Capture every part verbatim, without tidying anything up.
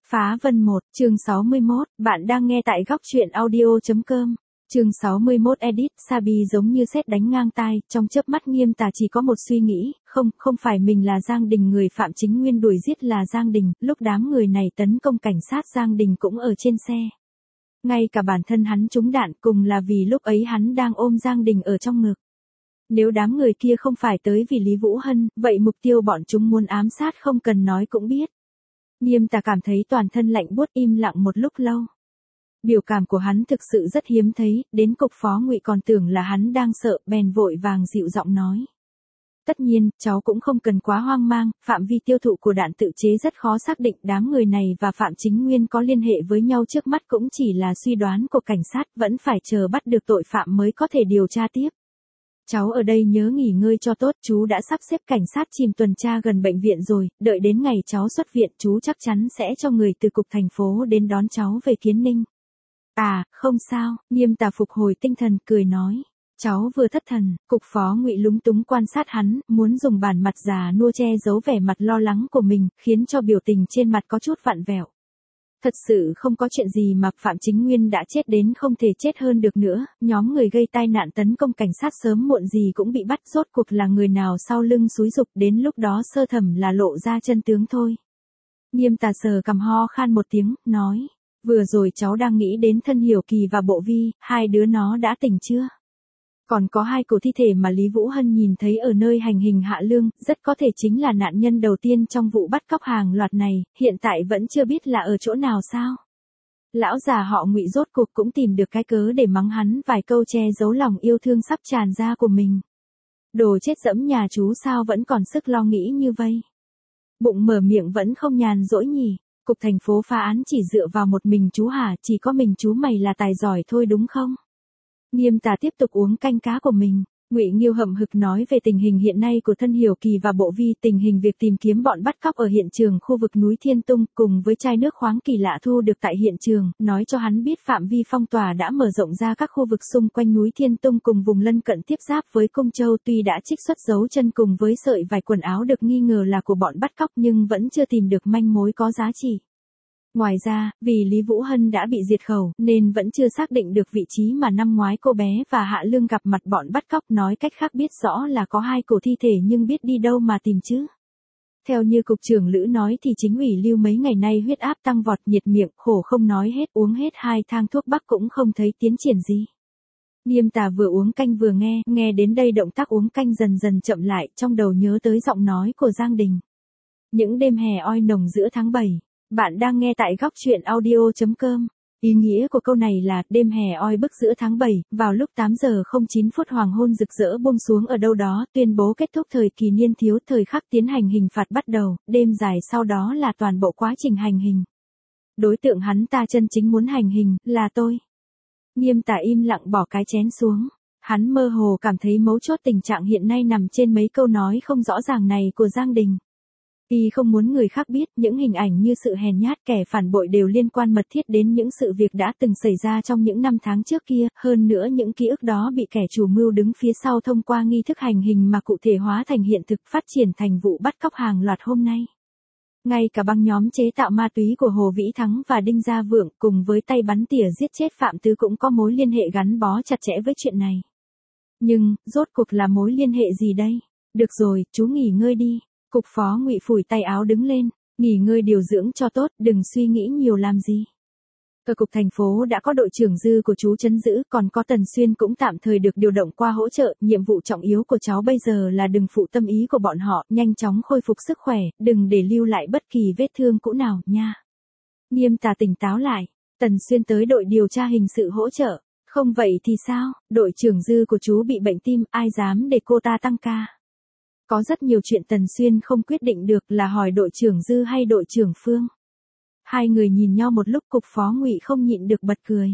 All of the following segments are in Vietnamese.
Phá Vân một, chương sáu mươi mốt, bạn đang nghe tại góc truyện audio.com. Chương sáu mươi mốt edit, Sabi giống như sét đánh ngang tai, trong chớp mắt Nghiêm Tà chỉ có một suy nghĩ, không, không phải mình là Giang Đình, người Phạm Chính Nguyên đuổi giết là Giang Đình, lúc đám người này tấn công cảnh sát Giang Đình cũng ở trên xe. Ngay cả bản thân hắn trúng đạn cùng là vì lúc ấy hắn đang ôm Giang Đình ở trong ngực. Nếu đám người kia không phải tới vì Lý Vũ Hân, vậy mục tiêu bọn chúng muốn ám sát không cần nói cũng biết. Nghiêm Tà cảm thấy toàn thân lạnh buốt, im lặng một lúc lâu. Biểu cảm của hắn thực sự rất hiếm thấy, đến cục phó Ngụy còn tưởng là hắn đang sợ, bèn vội vàng dịu giọng nói. Tất nhiên, cháu cũng không cần quá hoang mang, phạm vi tiêu thụ của đạn tự chế rất khó xác định, đám người này và Phạm Chính Nguyên có liên hệ với nhau trước mắt cũng chỉ là suy đoán của cảnh sát, vẫn phải chờ bắt được tội phạm mới có thể điều tra tiếp. Cháu ở đây nhớ nghỉ ngơi cho tốt, chú đã sắp xếp cảnh sát chìm tuần tra gần bệnh viện rồi, đợi đến ngày cháu xuất viện chú chắc chắn sẽ cho người từ cục thành phố đến đón cháu về Kiến Ninh. À, không sao, Nghiêm Tà phục hồi tinh thần cười nói. Cháu vừa thất thần, cục phó Ngụy lúng túng quan sát hắn, muốn dùng bản mặt già nua che giấu vẻ mặt lo lắng của mình, khiến cho biểu tình trên mặt có chút vặn vẹo. Thật sự không có chuyện gì mà Phạm Chính Nguyên đã chết đến không thể chết hơn được nữa, nhóm người gây tai nạn tấn công cảnh sát sớm muộn gì cũng bị bắt, rốt cuộc là người nào sau lưng xúi giục, đến lúc đó sơ thẩm là lộ ra chân tướng thôi. Nghiêm Tà sờ cằm ho khan một tiếng, nói, vừa rồi cháu đang nghĩ đến Thân Hiểu Kỳ và Bộ Vi, hai đứa nó đã tỉnh chưa? Còn có hai cổ thi thể mà Lý Vũ Hân nhìn thấy ở nơi hành hình Hạ Lương, rất có thể chính là nạn nhân đầu tiên trong vụ bắt cóc hàng loạt này, hiện tại vẫn chưa biết là ở chỗ nào sao. Lão già họ Ngụy rốt cuộc cũng tìm được cái cớ để mắng hắn vài câu che giấu lòng yêu thương sắp tràn ra của mình. Đồ chết dẫm nhà chú sao vẫn còn sức lo nghĩ như vây. Bụng mở miệng vẫn không nhàn rỗi nhỉ, cục thành phố phá án chỉ dựa vào một mình chú hả, chỉ có mình chú mày là tài giỏi thôi đúng không? Nghiêm Tà tiếp tục uống canh cá của mình. Ngụy Nghiêu hậm hực nói về tình hình hiện nay của Thân Hiểu Kỳ và Bộ Vi, tình hình việc tìm kiếm bọn bắt cóc ở hiện trường khu vực núi Thiên Tung, cùng với chai nước khoáng kỳ lạ thu được tại hiện trường, nói cho hắn biết phạm vi phong tỏa đã mở rộng ra các khu vực xung quanh núi Thiên Tung cùng vùng lân cận tiếp giáp với Cung Châu, tuy đã trích xuất dấu chân cùng với sợi vài quần áo được nghi ngờ là của bọn bắt cóc nhưng vẫn chưa tìm được manh mối có giá trị. Ngoài ra, vì Lý Vũ Hân đã bị diệt khẩu, nên vẫn chưa xác định được vị trí mà năm ngoái cô bé và Hạ Lương gặp mặt bọn bắt cóc, nói cách khác biết rõ là có hai cổ thi thể nhưng biết đi đâu mà tìm chứ. Theo như cục trưởng Lữ nói thì chính ủy Lưu mấy ngày nay huyết áp tăng vọt, nhiệt miệng, khổ không nói hết, uống hết hai thang thuốc bắc cũng không thấy tiến triển gì. Nghiêm Tà vừa uống canh vừa nghe, nghe đến đây động tác uống canh dần dần chậm lại, trong đầu nhớ tới giọng nói của Giang Đình. Những đêm hè oi nồng giữa tháng bảy. Bạn đang nghe tại góc truyện audio.com. Ý nghĩa của câu này là, đêm hè oi bức giữa tháng bảy, vào lúc tám giờ không chín phút hoàng hôn rực rỡ buông xuống ở đâu đó, tuyên bố kết thúc thời kỳ niên thiếu, thời khắc tiến hành hình phạt bắt đầu, đêm dài sau đó là toàn bộ quá trình hành hình. Đối tượng hắn ta chân chính muốn hành hình, là tôi. Nghiêm Tà im lặng bỏ cái chén xuống. Hắn mơ hồ cảm thấy mấu chốt tình trạng hiện nay nằm trên mấy câu nói không rõ ràng này của Giang Đình. Y không muốn người khác biết, những hình ảnh như sự hèn nhát kẻ phản bội đều liên quan mật thiết đến những sự việc đã từng xảy ra trong những năm tháng trước kia, hơn nữa những ký ức đó bị kẻ chủ mưu đứng phía sau thông qua nghi thức hành hình mà cụ thể hóa thành hiện thực, phát triển thành vụ bắt cóc hàng loạt hôm nay. Ngay cả băng nhóm chế tạo ma túy của Hồ Vĩ Thắng và Đinh Gia Vượng cùng với tay bắn tỉa giết chết Phạm Tứ cũng có mối liên hệ gắn bó chặt chẽ với chuyện này. Nhưng, rốt cuộc là mối liên hệ gì đây? Được rồi, chú nghỉ ngơi đi. Cục phó Ngụy phủi tay áo đứng lên, nghỉ ngơi điều dưỡng cho tốt, đừng suy nghĩ nhiều làm gì. Ở cục thành phố đã có đội trưởng Dư của chú trấn giữ, còn có Tần Xuyên cũng tạm thời được điều động qua hỗ trợ, nhiệm vụ trọng yếu của cháu bây giờ là đừng phụ tâm ý của bọn họ, nhanh chóng khôi phục sức khỏe, đừng để lưu lại bất kỳ vết thương cũ nào, nha. Nghiêm Tà tỉnh táo lại, Tần Xuyên tới đội điều tra hình sự hỗ trợ, không vậy thì sao, đội trưởng Dư của chú bị bệnh tim, ai dám để cô ta tăng ca. Có rất nhiều chuyện Tần Xuyên không quyết định được, là hỏi đội trưởng Dư hay đội trưởng Phương. Hai người nhìn nhau một lúc, cục phó Ngụy không nhịn được bật cười.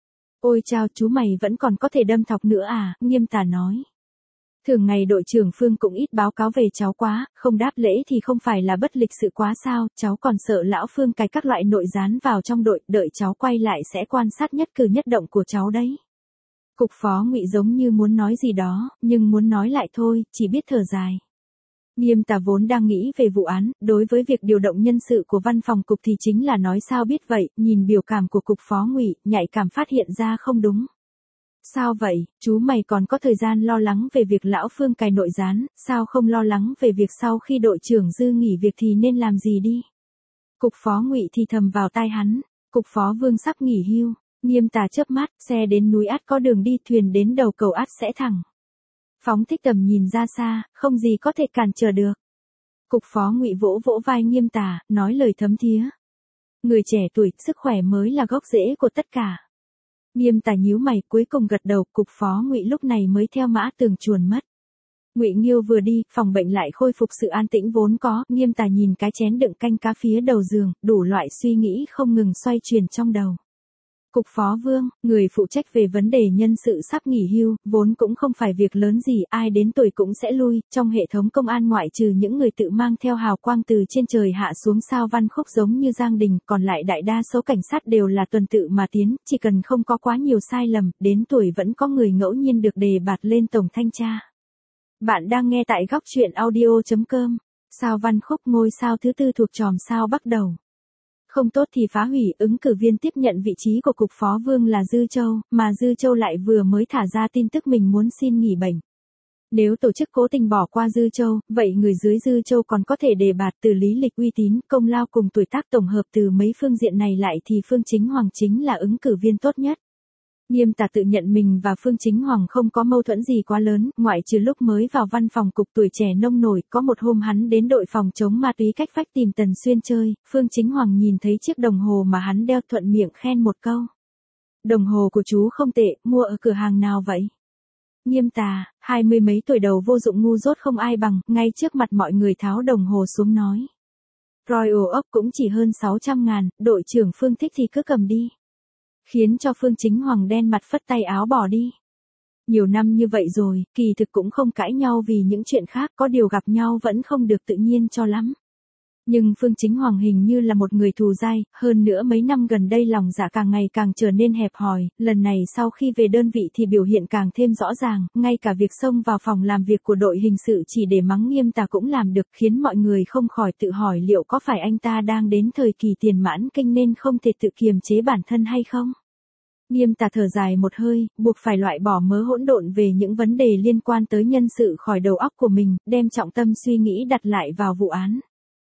Ôi chao, chú mày vẫn còn có thể đâm thọc nữa à, Nghiêm Tà nói. Thường ngày đội trưởng Phương cũng ít báo cáo về cháu quá, không đáp lễ thì không phải là bất lịch sự quá sao, cháu còn sợ lão Phương cài các loại nội gián vào trong đội, đợi cháu quay lại sẽ quan sát nhất cử nhất động của cháu đấy. Cục phó Ngụy giống như muốn nói gì đó, nhưng muốn nói lại thôi, chỉ biết thở dài. Nghiêm Tà vốn đang nghĩ về vụ án, đối với việc điều động nhân sự của văn phòng cục thì chính là nói sao biết vậy, nhìn biểu cảm của cục phó Ngụy, nhạy cảm phát hiện ra không đúng. Sao vậy, chú mày còn có thời gian lo lắng về việc lão Phương cài nội gián, sao không lo lắng về việc sau khi đội trưởng Dư nghỉ việc thì nên làm gì đi? Cục phó Ngụy thì thầm vào tai hắn, cục phó Vương sắp nghỉ hưu, Nghiêm Tà chớp mắt, xe đến núi ắt có đường đi, thuyền đến đầu cầu ắt sẽ thẳng. Phóng thích tầm nhìn ra xa, không gì có thể cản trở được. Cục phó Ngụy vỗ vỗ vai Nghiêm Tà, nói lời thấm thía. Người trẻ tuổi, sức khỏe mới là gốc rễ của tất cả. Nghiêm Tà nhíu mày, cuối cùng gật đầu, cục phó Ngụy lúc này mới theo Mã Tường chuồn mất. Ngụy Nghiêu vừa đi, phòng bệnh lại khôi phục sự an tĩnh vốn có, Nghiêm Tà nhìn cái chén đựng canh cá phía đầu giường, đủ loại suy nghĩ không ngừng xoay chuyển trong đầu. Cục phó Vương, người phụ trách về vấn đề nhân sự sắp nghỉ hưu, vốn cũng không phải việc lớn gì, ai đến tuổi cũng sẽ lui, trong hệ thống công an ngoại trừ những người tự mang theo hào quang từ trên trời hạ xuống sao Văn Khúc giống như Giang Đình, còn lại đại đa số cảnh sát đều là tuần tự mà tiến, chỉ cần không có quá nhiều sai lầm, đến tuổi vẫn có người ngẫu nhiên được đề bạt lên tổng thanh tra. Bạn đang nghe tại góc truyện audio chấm com. Sao Văn Khúc ngôi sao thứ tư thuộc chòm sao Bắc Đầu. Không tốt thì phá hủy, ứng cử viên tiếp nhận vị trí của cục phó Vương là Dư Châu, mà Dư Châu lại vừa mới thả ra tin tức mình muốn xin nghỉ bệnh. Nếu tổ chức cố tình bỏ qua Dư Châu, vậy người dưới Dư Châu còn có thể đề bạt từ lý lịch uy tín, công lao cùng tuổi tác tổng hợp từ mấy phương diện này lại thì Phương Chính Hoàng chính là ứng cử viên tốt nhất. Nghiêm Tà tự nhận mình và Phương Chính Hoàng không có mâu thuẫn gì quá lớn, ngoại trừ lúc mới vào văn phòng cục tuổi trẻ nông nổi, có một hôm hắn đến đội phòng chống ma túy cách vách tìm Tần Xuyên chơi, Phương Chính Hoàng nhìn thấy chiếc đồng hồ mà hắn đeo thuận miệng khen một câu. Đồng hồ của chú không tệ, mua ở cửa hàng nào vậy? Nghiêm Tà, hai mươi mấy tuổi đầu vô dụng ngu dốt không ai bằng, ngay trước mặt mọi người tháo đồng hồ xuống nói. Royal Oak cũng chỉ hơn sáu trăm ngàn, đội trưởng Phương thích thì cứ cầm đi. Khiến cho Phương Chính Hoàng đen mặt phất tay áo bỏ đi. Nhiều năm như vậy rồi, kỳ thực cũng không cãi nhau vì những chuyện khác, có điều gặp nhau vẫn không được tự nhiên cho lắm. Nhưng Phương Chính Hoàng hình như là một người thù dai, hơn nữa mấy năm gần đây lòng dạ càng ngày càng trở nên hẹp hòi, lần này sau khi về đơn vị thì biểu hiện càng thêm rõ ràng, ngay cả việc xông vào phòng làm việc của đội hình sự chỉ để mắng Nghiêm Tà cũng làm được, khiến mọi người không khỏi tự hỏi liệu có phải anh ta đang đến thời kỳ tiền mãn kinh nên không thể tự kiềm chế bản thân hay không. Nghiêm Tà thở dài một hơi, buộc phải loại bỏ mớ hỗn độn về những vấn đề liên quan tới nhân sự khỏi đầu óc của mình, đem trọng tâm suy nghĩ đặt lại vào vụ án.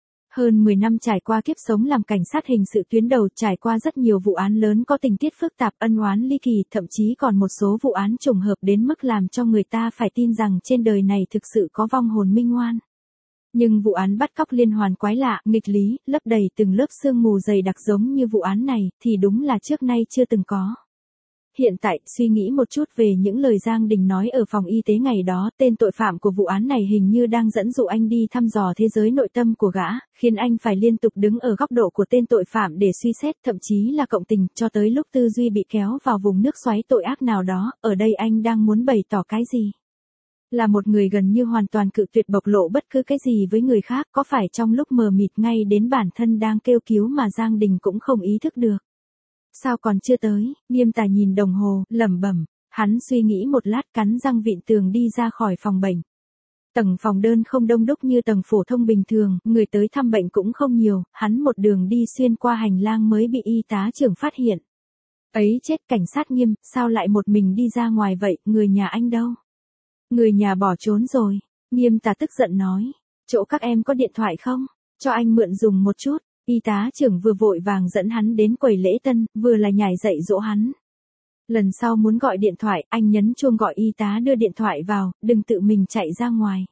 Hơn mười năm trải qua kiếp sống làm cảnh sát hình sự tuyến đầu, trải qua rất nhiều vụ án lớn có tình tiết phức tạp, ân oán ly kỳ, thậm chí còn một số vụ án trùng hợp đến mức làm cho người ta phải tin rằng trên đời này thực sự có vong hồn minh oan. Nhưng vụ án bắt cóc liên hoàn quái lạ, nghịch lý, lấp đầy từng lớp sương mù dày đặc giống như vụ án này, thì đúng là trước nay chưa từng có. Hiện tại, suy nghĩ một chút về những lời Giang Đình nói ở phòng y tế ngày đó, tên tội phạm của vụ án này hình như đang dẫn dụ anh đi thăm dò thế giới nội tâm của gã, khiến anh phải liên tục đứng ở góc độ của tên tội phạm để suy xét, thậm chí là cộng tình, cho tới lúc tư duy bị kéo vào vùng nước xoáy tội ác nào đó, ở đây anh đang muốn bày tỏ cái gì? Là một người gần như hoàn toàn cự tuyệt bộc lộ bất cứ cái gì với người khác, có phải trong lúc mờ mịt ngay đến bản thân đang kêu cứu mà Giang Đình cũng không ý thức được? Sao còn chưa tới? Nghiêm Tà nhìn đồng hồ, lẩm bẩm, hắn suy nghĩ một lát cắn răng vịn tường đi ra khỏi phòng bệnh. Tầng phòng đơn không đông đúc như tầng phổ thông bình thường, người tới thăm bệnh cũng không nhiều, hắn một đường đi xuyên qua hành lang mới bị y tá trưởng phát hiện. Ấy chết, cảnh sát Nghiêm, sao lại một mình đi ra ngoài vậy, người nhà anh đâu? Người nhà bỏ trốn rồi. Nghiêm Tà tức giận nói, chỗ các em có điện thoại không? Cho anh mượn dùng một chút. Y tá trưởng vừa vội vàng dẫn hắn đến quầy lễ tân, vừa là nhảy dậy dỗ hắn. Lần sau muốn gọi điện thoại, anh nhấn chuông gọi y tá đưa điện thoại vào, đừng tự mình chạy ra ngoài.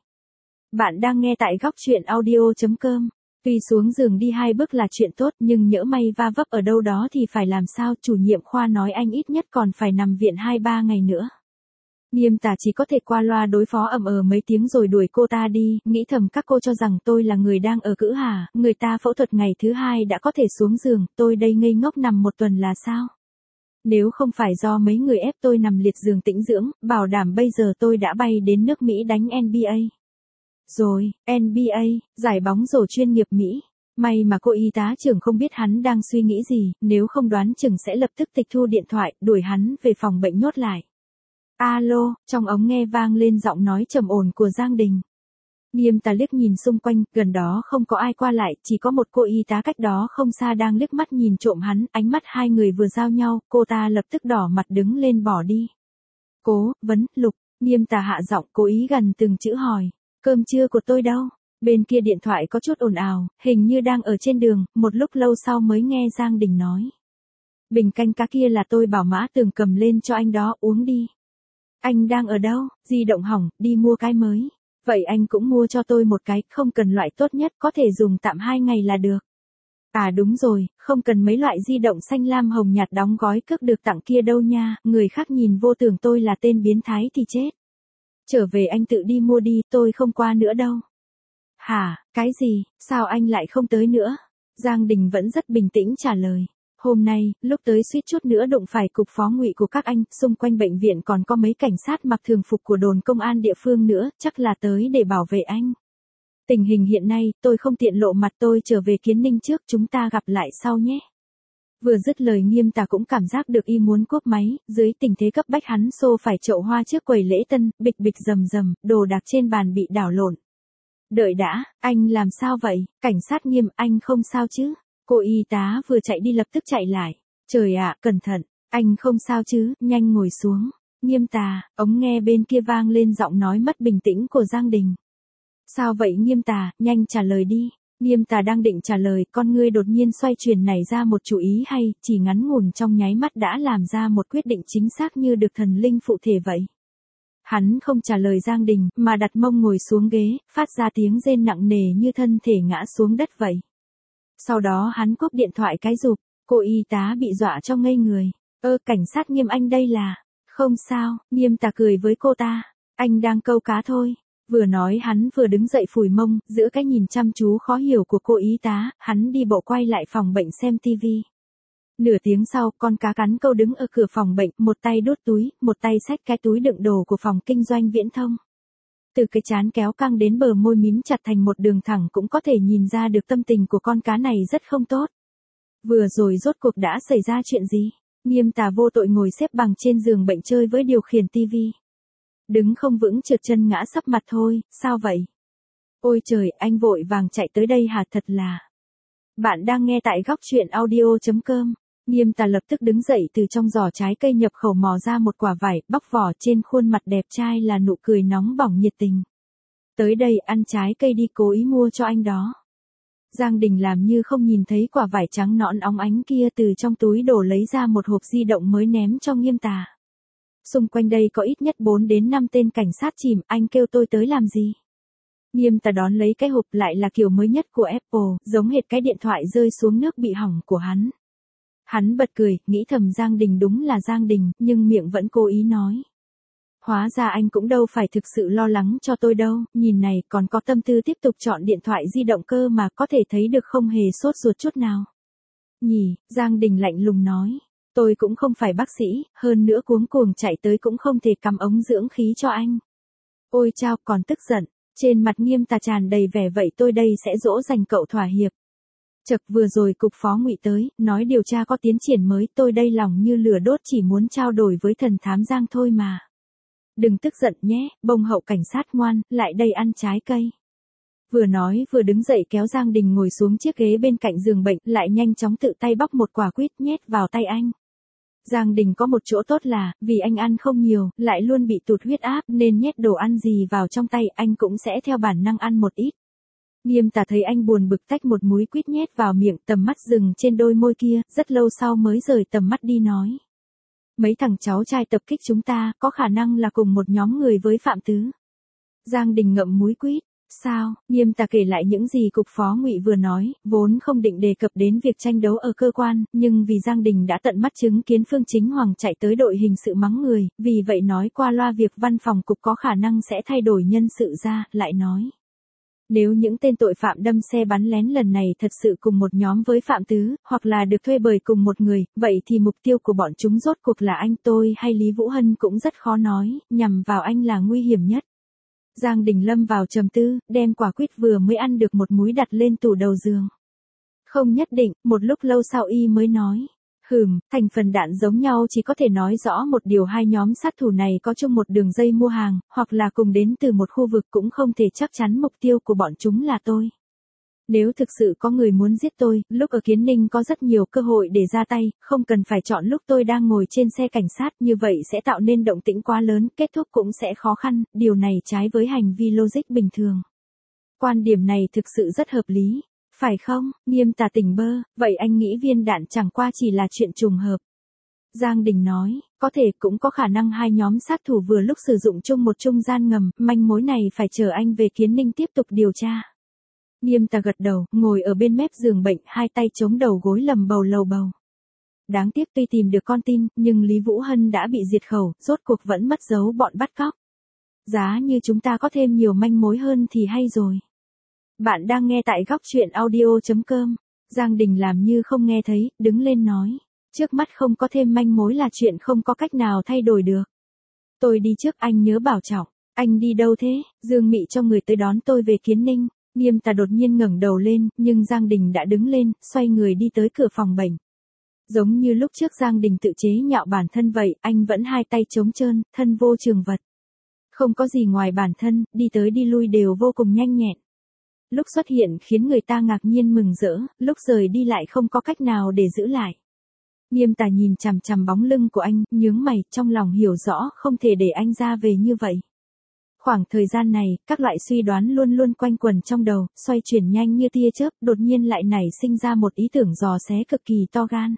Bạn đang nghe tại góc truyện audio chấm com. Tuy xuống giường đi hai bước là chuyện tốt, nhưng nhỡ may va vấp ở đâu đó thì phải làm sao? Chủ nhiệm khoa nói anh ít nhất còn phải nằm viện hai ba ngày nữa. Nghiêm Tà chỉ có thể qua loa đối phó ầm ờ mấy tiếng rồi đuổi cô ta đi, nghĩ thầm các cô cho rằng tôi là người đang ở cữ hả, người ta phẫu thuật ngày thứ hai đã có thể xuống giường, tôi đây ngây ngốc nằm một tuần là sao? Nếu không phải do mấy người ép tôi nằm liệt giường tĩnh dưỡng, bảo đảm bây giờ tôi đã bay đến nước Mỹ đánh en bi ây. Rồi, en bi ây, giải bóng rổ chuyên nghiệp Mỹ. May mà cô y tá trưởng không biết hắn đang suy nghĩ gì, nếu không đoán chừng sẽ lập tức tịch thu điện thoại, đuổi hắn về phòng bệnh nhốt lại. Alo, trong ống nghe vang lên giọng nói trầm ổn của Giang Đình. Nghiêm Tà liếc nhìn xung quanh, gần đó không có ai qua lại, chỉ có một cô y tá cách đó không xa đang liếc mắt nhìn trộm hắn, ánh mắt hai người vừa giao nhau, cô ta lập tức đỏ mặt đứng lên bỏ đi. Cố, vấn, Lục, Nghiêm Tà hạ giọng cố ý gần từng chữ hỏi, cơm trưa của tôi đâu? Bên kia điện thoại có chút ồn ào, hình như đang ở trên đường, một lúc lâu sau mới nghe Giang Đình nói. Bình canh cá kia là tôi bảo Mã Tường cầm lên cho anh đó, uống đi. Anh đang ở đâu? Di động hỏng, đi mua cái mới. Vậy anh cũng mua cho tôi một cái, không cần loại tốt nhất, có thể dùng tạm hai ngày là được. À đúng rồi, không cần mấy loại di động xanh lam hồng nhạt đóng gói cước được tặng kia đâu nha, người khác nhìn vô tưởng tôi là tên biến thái thì chết. Trở về anh tự đi mua đi, tôi không qua nữa đâu. Hả, cái gì, sao anh lại không tới nữa? Giang Đình vẫn rất bình tĩnh trả lời. Hôm nay, lúc tới suýt chút nữa đụng phải cục phó ngụy của các anh, xung quanh bệnh viện còn có mấy cảnh sát mặc thường phục của đồn công an địa phương nữa, chắc là tới để bảo vệ anh. Tình hình hiện nay, tôi không tiện lộ mặt, tôi trở về Kiến Ninh trước, chúng ta gặp lại sau nhé. Vừa dứt lời Nghiêm Tà cũng cảm giác được y muốn cúp máy, dưới tình thế cấp bách hắn xô phải chậu hoa trước quầy lễ tân, bịch bịch rầm rầm, đồ đạc trên bàn bị đảo lộn. Đợi đã, anh làm sao vậy? Cảnh sát Nghiêm, anh không sao chứ? Cô y tá vừa chạy đi lập tức chạy lại. Trời ạ, cẩn thận, anh không sao chứ, nhanh ngồi xuống. Nghiêm Tà, ống nghe bên kia vang lên giọng nói mất bình tĩnh của Giang Đình. Sao vậy Nghiêm Tà, nhanh trả lời đi. Nghiêm Tà đang định trả lời, con ngươi đột nhiên xoay chuyển nảy ra một chủ ý hay, chỉ ngắn ngủn trong nháy mắt đã làm ra một quyết định chính xác như được thần linh phụ thể vậy. Hắn không trả lời Giang Đình, mà đặt mông ngồi xuống ghế, phát ra tiếng rên nặng nề như thân thể ngã xuống đất vậy. Sau đó hắn cúp điện thoại cái rụp, cô y tá bị dọa cho ngây người. Ơ, cảnh sát Nghiêm anh đây là... Không sao, Nghiêm Tà cười với cô ta. Anh đang câu cá thôi. Vừa nói hắn vừa đứng dậy phủi mông, giữa cái nhìn chăm chú khó hiểu của cô y tá, hắn đi bộ quay lại phòng bệnh xem tivi. Nửa tiếng sau, con cá cắn câu đứng ở cửa phòng bệnh, một tay đút túi, một tay xách cái túi đựng đồ của phòng kinh doanh viễn thông. Từ cái trán kéo căng đến bờ môi mím chặt thành một đường thẳng cũng có thể nhìn ra được tâm tình của con cá này rất không tốt. Vừa rồi rốt cuộc đã xảy ra chuyện gì? Nghiêm Tà vô tội ngồi xếp bằng trên giường bệnh chơi với điều khiển tivi. Đứng không vững trượt chân ngã sấp mặt thôi, sao vậy? Ôi trời, anh vội vàng chạy tới đây hả, thật là. Bạn đang nghe tại góc truyện audio chấm com. Nghiêm Tà lập tức đứng dậy từ trong giỏ trái cây nhập khẩu mò ra một quả vải, bóc vỏ, trên khuôn mặt đẹp trai là nụ cười nóng bỏng nhiệt tình. Tới đây ăn trái cây đi, cố ý mua cho anh đó. Giang Đình làm như không nhìn thấy quả vải trắng nõn óng ánh kia, từ trong túi đổ lấy ra một hộp di động mới ném cho Nghiêm Tà. Xung quanh đây có ít nhất bốn đến năm tên cảnh sát chìm, anh kêu tôi tới làm gì? Nghiêm Tà đón lấy cái hộp, lại là kiểu mới nhất của Apple, giống hệt cái điện thoại rơi xuống nước bị hỏng của hắn. Hắn bật cười, nghĩ thầm Giang Đình đúng là Giang Đình, nhưng miệng vẫn cố ý nói. Hóa ra anh cũng đâu phải thực sự lo lắng cho tôi đâu, nhìn này còn có tâm tư tiếp tục chọn điện thoại di động cơ mà, có thể thấy được không hề sốt ruột chút nào. Nhỉ, Giang Đình lạnh lùng nói. Tôi cũng không phải bác sĩ, hơn nữa cuống cuồng chạy tới cũng không thể cắm ống dưỡng khí cho anh. Ôi chao, còn tức giận. Trên mặt Nghiêm Tà tràn đầy vẻ vậy tôi đây sẽ dỗ dành cậu thỏa hiệp. Chật, vừa rồi cục phó ngụy tới, nói điều tra có tiến triển mới, tôi đây lòng như lửa đốt chỉ muốn trao đổi với thần thám Giang thôi mà. Đừng tức giận nhé, bông hậu cảnh sát ngoan, lại đây ăn trái cây. Vừa nói vừa đứng dậy kéo Giang Đình ngồi xuống chiếc ghế bên cạnh giường bệnh, lại nhanh chóng tự tay bóc một quả quýt nhét vào tay anh. Giang Đình có một chỗ tốt là, vì anh ăn không nhiều, lại luôn bị tụt huyết áp nên nhét đồ ăn gì vào trong tay anh cũng sẽ theo bản năng ăn một ít. Nghiêm Tà thấy anh buồn bực tách một múi quýt nhét vào miệng, tầm mắt dừng trên đôi môi kia, rất lâu sau mới rời tầm mắt đi nói. Mấy thằng cháu trai tập kích chúng ta, có khả năng là cùng một nhóm người với Phạm Tứ. Giang Đình ngậm múi quýt. Sao? Nghiêm Tà kể lại những gì cục phó ngụy vừa nói, vốn không định đề cập đến việc tranh đấu ở cơ quan, nhưng vì Giang Đình đã tận mắt chứng kiến Phương Chính Hoàng chạy tới đội hình sự mắng người, vì vậy nói qua loa việc văn phòng cục có khả năng sẽ thay đổi nhân sự ra, lại nói. Nếu những tên tội phạm đâm xe bắn lén lần này thật sự cùng một nhóm với Phạm Tứ, hoặc là được thuê bởi cùng một người, vậy thì mục tiêu của bọn chúng rốt cuộc là anh tôi hay Lý Vũ Hân cũng rất khó nói, nhằm vào anh là nguy hiểm nhất. Giang Đình lâm vào trầm tư, đem quả quýt vừa mới ăn được một múi đặt lên tủ đầu giường. Không nhất định, một lúc lâu sau y mới nói. Hừm, thành phần đạn giống nhau chỉ có thể nói rõ một điều, hai nhóm sát thủ này có chung một đường dây mua hàng, hoặc là cùng đến từ một khu vực, cũng không thể chắc chắn mục tiêu của bọn chúng là tôi. Nếu thực sự có người muốn giết tôi, lúc ở Kiến Ninh có rất nhiều cơ hội để ra tay, không cần phải chọn lúc tôi đang ngồi trên xe cảnh sát, như vậy sẽ tạo nên động tĩnh quá lớn, kết thúc cũng sẽ khó khăn, điều này trái với hành vi logic bình thường. Quan điểm này thực sự rất hợp lý. Phải không? Nghiêm Tà tỉnh bơ, vậy anh nghĩ viên đạn chẳng qua chỉ là chuyện trùng hợp. Giang Đình nói, có thể cũng có khả năng hai nhóm sát thủ vừa lúc sử dụng chung một trung gian ngầm, manh mối này phải chờ anh về Kiến Ninh tiếp tục điều tra. Nghiêm Tà gật đầu, ngồi ở bên mép giường bệnh, hai tay chống đầu gối lầm bầu lầu bầu. Đáng tiếc tuy tìm được con tin, nhưng Lý Vũ Hân đã bị diệt khẩu, rốt cuộc vẫn mất dấu bọn bắt cóc. Giá như chúng ta có thêm nhiều manh mối hơn thì hay rồi. Bạn đang nghe tại góc chuyện audio chấm com. Giang Đình làm như không nghe thấy, đứng lên nói. Trước mắt không có thêm manh mối là chuyện không có cách nào thay đổi được. Tôi đi trước, anh nhớ bảo trọng. Anh đi đâu thế? Dương Mị cho người tới đón tôi về Kiến Ninh. Nghiêm Tà đột nhiên ngẩng đầu lên, nhưng Giang Đình đã đứng lên, xoay người đi tới cửa phòng bệnh. Giống như lúc trước Giang Đình tự chế nhạo bản thân vậy, anh vẫn hai tay trống trơn, thân vô trường vật. Không có gì ngoài bản thân, đi tới đi lui đều vô cùng nhanh nhẹn. Lúc xuất hiện khiến người ta ngạc nhiên mừng rỡ, lúc rời đi lại không có cách nào để giữ lại. Nghiêm Tà nhìn chằm chằm bóng lưng của anh, nhướng mày, trong lòng hiểu rõ không thể để anh ra về như vậy. Khoảng thời gian này, các loại suy đoán luôn luôn quanh quẩn trong đầu, xoay chuyển nhanh như tia chớp, đột nhiên lại nảy sinh ra một ý tưởng dò xé cực kỳ to gan.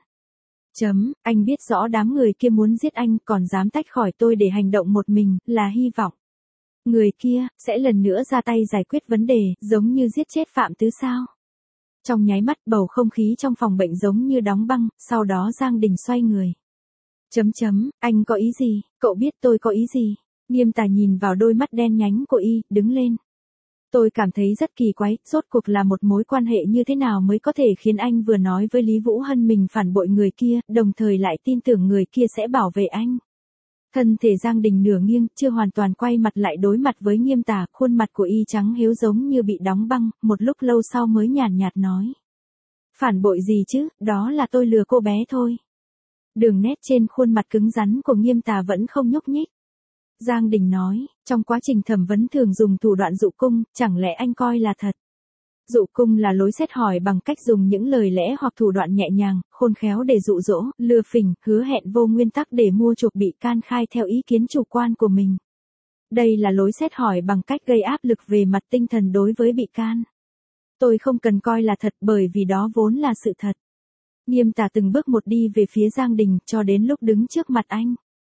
Chấm, anh biết rõ đám người kia muốn giết anh, còn dám tách khỏi tôi để hành động một mình, là hy vọng người kia sẽ lần nữa ra tay giải quyết vấn đề, giống như giết chết Phạm Tứ sao. Trong nháy mắt bầu không khí trong phòng bệnh giống như đóng băng, sau đó Giang Đình xoay người. Chấm chấm, anh có ý gì, cậu biết tôi có ý gì? Nghiêm Tà nhìn vào đôi mắt đen nhánh của y, đứng lên. Tôi cảm thấy rất kỳ quái, rốt cuộc là một mối quan hệ như thế nào mới có thể khiến anh vừa nói với Lý Vũ Hân mình phản bội người kia, đồng thời lại tin tưởng người kia sẽ bảo vệ anh. Thân thể Giang Đình nửa nghiêng, chưa hoàn toàn quay mặt lại đối mặt với Nghiêm Tà, khuôn mặt của y trắng hiếu giống như bị đóng băng, một lúc lâu sau mới nhàn nhạt nói. Phản bội gì chứ, đó là tôi lừa cô bé thôi. Đường nét trên khuôn mặt cứng rắn của Nghiêm Tà vẫn không nhúc nhích. Giang Đình nói, trong quá trình thẩm vấn thường dùng thủ đoạn dụ cung, chẳng lẽ anh coi là thật? Dụ cung là lối xét hỏi bằng cách dùng những lời lẽ hoặc thủ đoạn nhẹ nhàng, khôn khéo để dụ dỗ, lừa phỉnh, hứa hẹn vô nguyên tắc để mua chuộc bị can khai theo ý kiến chủ quan của mình. Đây là lối xét hỏi bằng cách gây áp lực về mặt tinh thần đối với bị can. Tôi không cần coi là thật bởi vì đó vốn là sự thật. Nghiêm Tà từng bước một đi về phía Giang Đình cho đến lúc đứng trước mặt anh.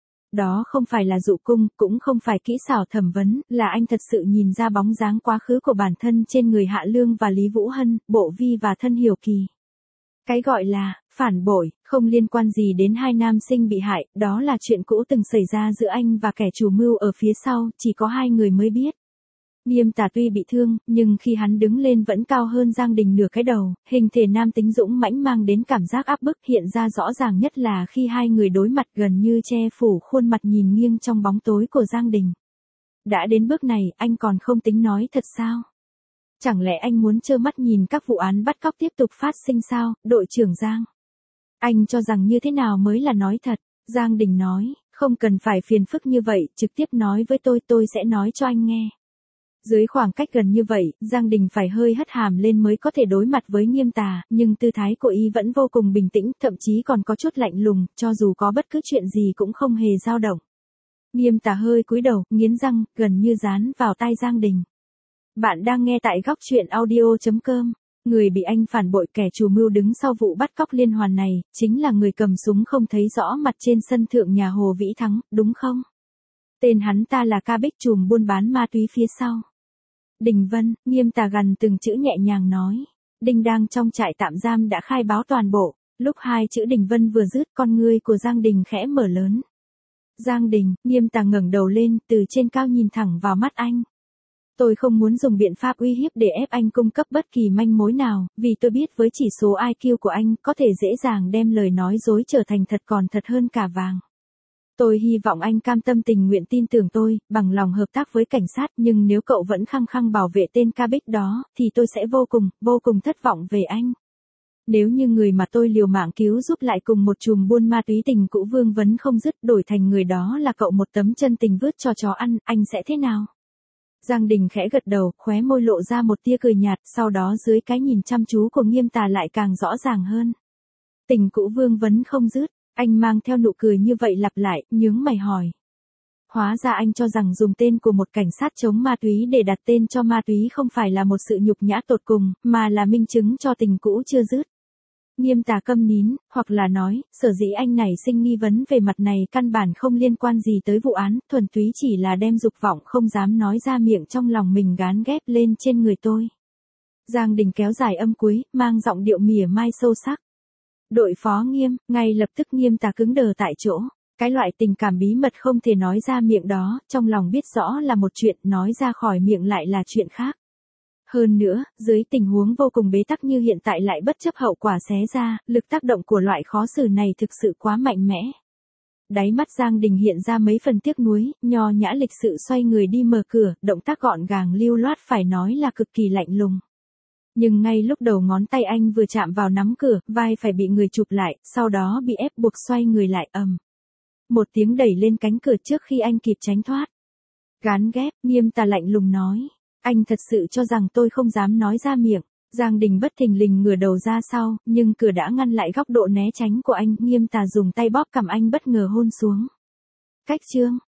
Đó không phải là dụ cung, cũng không phải kỹ xảo thẩm vấn, là anh thật sự nhìn ra bóng dáng quá khứ của bản thân trên người Hạ Lương và Lý Vũ Hân, Bộ Vi và Thân Hiểu Kỳ. Cái gọi là phản bội, không liên quan gì đến hai nam sinh bị hại, đó là chuyện cũ từng xảy ra giữa anh và kẻ chủ mưu ở phía sau, chỉ có hai người mới biết. Nghiêm Tà tuy bị thương, nhưng khi hắn đứng lên vẫn cao hơn Giang Đình nửa cái đầu, hình thể nam tính dũng mãnh mang đến cảm giác áp bức, hiện ra rõ ràng nhất là khi hai người đối mặt gần như che phủ khuôn mặt nhìn nghiêng trong bóng tối của Giang Đình. Đã đến bước này, anh còn không tính nói thật sao? Chẳng lẽ anh muốn trơ mắt nhìn các vụ án bắt cóc tiếp tục phát sinh sao, đội trưởng Giang? Anh cho rằng như thế nào mới là nói thật? Giang Đình nói, không cần phải phiền phức như vậy, trực tiếp nói với tôi, tôi sẽ nói cho anh nghe. Dưới khoảng cách gần như vậy, Giang Đình phải hơi hất hàm lên mới có thể đối mặt với Nghiêm Tà, nhưng tư thái của y vẫn vô cùng bình tĩnh, thậm chí còn có chút lạnh lùng, cho dù có bất cứ chuyện gì cũng không hề dao động. Nghiêm Tà hơi cúi đầu, nghiến răng, gần như dán vào tai Giang Đình. Bạn đang nghe tại góc chuyện audio chấm com. Người bị anh phản bội, kẻ chủ mưu đứng sau vụ bắt cóc liên hoàn này, chính là người cầm súng không thấy rõ mặt trên sân thượng nhà Hồ Vĩ Thắng, đúng không? Tên hắn ta là Ca Bích, trùm buôn bán ma túy phía sau. Đình Vân, Nghiêm Tà gần từng chữ nhẹ nhàng nói. Đình đang trong trại tạm giam đã khai báo toàn bộ. Lúc hai chữ Đình Vân vừa dứt, con ngươi của Giang Đình khẽ mở lớn. Giang Đình, Nghiêm Tà ngẩng đầu lên, từ trên cao nhìn thẳng vào mắt anh. Tôi không muốn dùng biện pháp uy hiếp để ép anh cung cấp bất kỳ manh mối nào, vì tôi biết với chỉ số i kiu của anh, có thể dễ dàng đem lời nói dối trở thành thật, còn thật hơn cả vàng. Tôi hy vọng anh cam tâm tình nguyện tin tưởng tôi, bằng lòng hợp tác với cảnh sát, nhưng nếu cậu vẫn khăng khăng bảo vệ tên Ca Bích đó, thì tôi sẽ vô cùng, vô cùng thất vọng về anh. Nếu như người mà tôi liều mạng cứu giúp lại cùng một chùm buôn ma túy Tình Cũ vương vấn không dứt, đổi thành người đó là cậu một tấm chân tình vứt cho chó ăn, anh sẽ thế nào? Giang Đình khẽ gật đầu, khóe môi lộ ra một tia cười nhạt, sau đó dưới cái nhìn chăm chú của Nghiêm Tà lại càng rõ ràng hơn. Tình Cũ vương vấn không dứt, anh mang theo nụ cười như vậy lặp lại, nhướng mày hỏi. Hóa ra anh cho rằng dùng tên của một cảnh sát chống ma túy để đặt tên cho ma túy không phải là một sự nhục nhã tột cùng, mà là minh chứng cho tình cũ chưa dứt. Nghiêm Tà câm nín, hoặc là nói, sở dĩ anh này sinh nghi vấn về mặt này căn bản không liên quan gì tới vụ án, thuần túy chỉ là đem dục vọng không dám nói ra miệng trong lòng mình gán ghép lên trên người tôi. Giang Đình kéo dài âm cuối, mang giọng điệu mỉa mai sâu sắc. Đội phó Nghiêm, ngay lập tức Nghiêm Tà cứng đờ tại chỗ. Cái loại tình cảm bí mật không thể nói ra miệng đó, trong lòng biết rõ là một chuyện, nói ra khỏi miệng lại là chuyện khác. Hơn nữa, dưới tình huống vô cùng bế tắc như hiện tại lại bất chấp hậu quả xé ra, lực tác động của loại khó xử này thực sự quá mạnh mẽ. Đáy mắt Giang Đình hiện ra mấy phần tiếc nuối, nho nhã lịch sự xoay người đi mở cửa, động tác gọn gàng lưu loát phải nói là cực kỳ lạnh lùng. Nhưng ngay lúc đầu ngón tay anh vừa chạm vào nắm cửa, vai phải bị người chụp lại, sau đó bị ép buộc xoay người lại ầm. Một tiếng đẩy lên cánh cửa trước khi anh kịp tránh thoát. Gán ghép, Nghiêm Tà lạnh lùng nói. Anh thật sự cho rằng tôi không dám nói ra miệng. Giang Đình bất thình lình ngửa đầu ra sau, nhưng cửa đã ngăn lại góc độ né tránh của anh. Nghiêm Tà dùng tay bóp cằm anh bất ngờ hôn xuống. Cách chương.